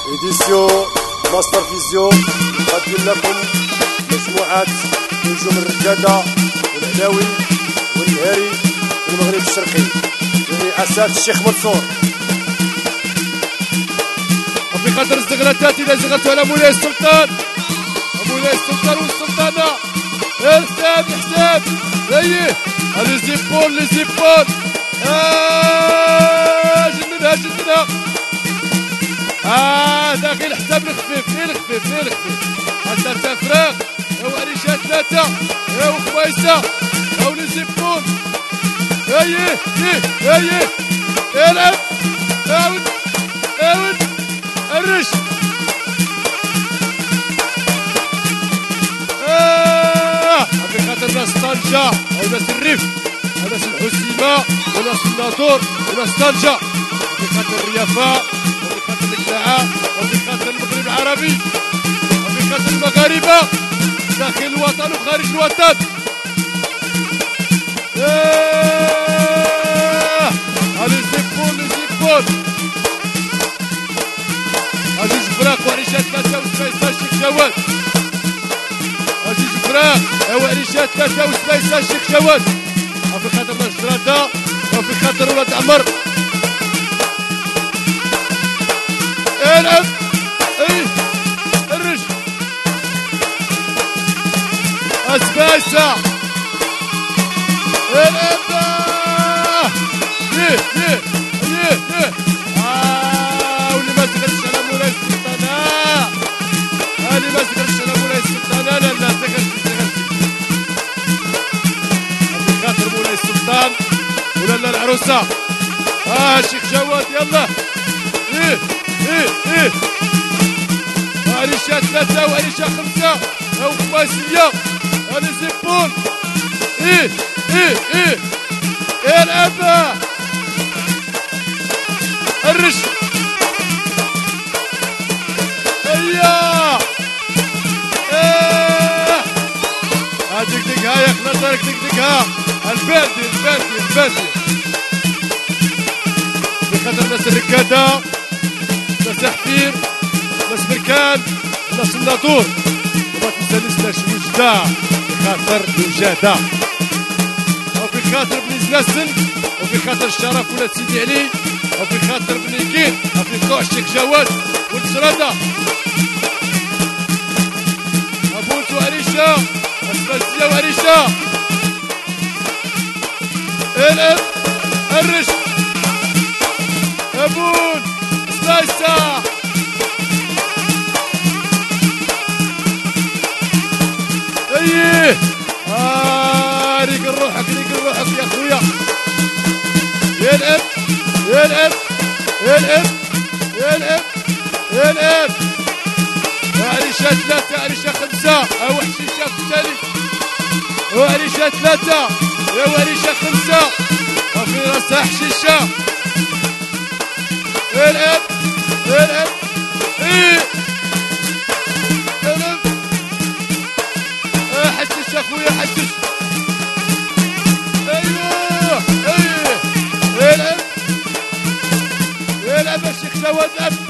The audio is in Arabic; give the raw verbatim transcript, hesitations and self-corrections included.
إديسيون ماستر فيزيو نقدم لكم مجموعة نجوم الركادة والعلاوي والنهاري والمغرب الشرقي برئاسة الشيخ منصور. وفي خاطر استغلالات إذا زغلتوا على مولاي السلطان مولاي السلطان والسلطانة حساب حساب ايه لي زيبول لي زيبول آه جننها جننها اه داخل الحساب الخفيف ايه الخفيف ايه الخفيف حتى فراغ او عريشة ثلاثة او خميسة او لي زيبول ايه ايه ايه العب اوت اوت الرش ناس طنجة أو ناس الريف أو ناس الحسيمة وناس الناطور وناس طنجة وفي خاطر الريافة وفي خاطر القلاعة وفي خاطر المغرب العربي وفي خاطر المغاربة داخل الوطن وخارج الوطن. ايه هذي زيبون زيبون هذي جبراك وعريشة ثلاثة وسبعين شيك جواد عزيز فراغ او عريشات ثلاثة وسبايسة الشيخ جواد وفي خاطر ناس جرادة وفي خاطر ولاد عمر العب ايه الرش اسبايسة العب يه يه يه يه اه واللي ما تغرش على مولاي السلطانة اللي ما تغرش على مولاي السلطانة لا لا السلطان ولا العروسة اه الشيخ جواد يلا ايه ايه ايه عريشة ثلاثة وعريشة خمسة او خماسية هذي زيبون ايه ايه ايه العب الرش اياه ايه هاديك دقها يا خلاص دقدقها البادي البادي البادي بخاطر ناس الركادة ناس حفير ناس بركان ناس الناطور وما تنسانيش وجدة بخاطر الوجادة وفي خاطر بني زناسن وفي خاطر الشرف ولاد سيدي علي وفي خاطر بني كين وفي طوع الشيخ جواد والجرادة أبوت وعريشة أسفلسية وعريشة العب الرش ابون سلايسة ايه آه ريق روحك ريق روحك يا اخويا يلعب يلعب يلعب يلعب يلعب عريشة ثلاثة عريشة خمسة او حشيشة في التالي وعريشة ثلاثة يا وريشة خمسة وفي راسها حشيشة العب العب ايه العب اه حشيش اخويا حشيش ايوه ايه العب العب الشيخ جواد العب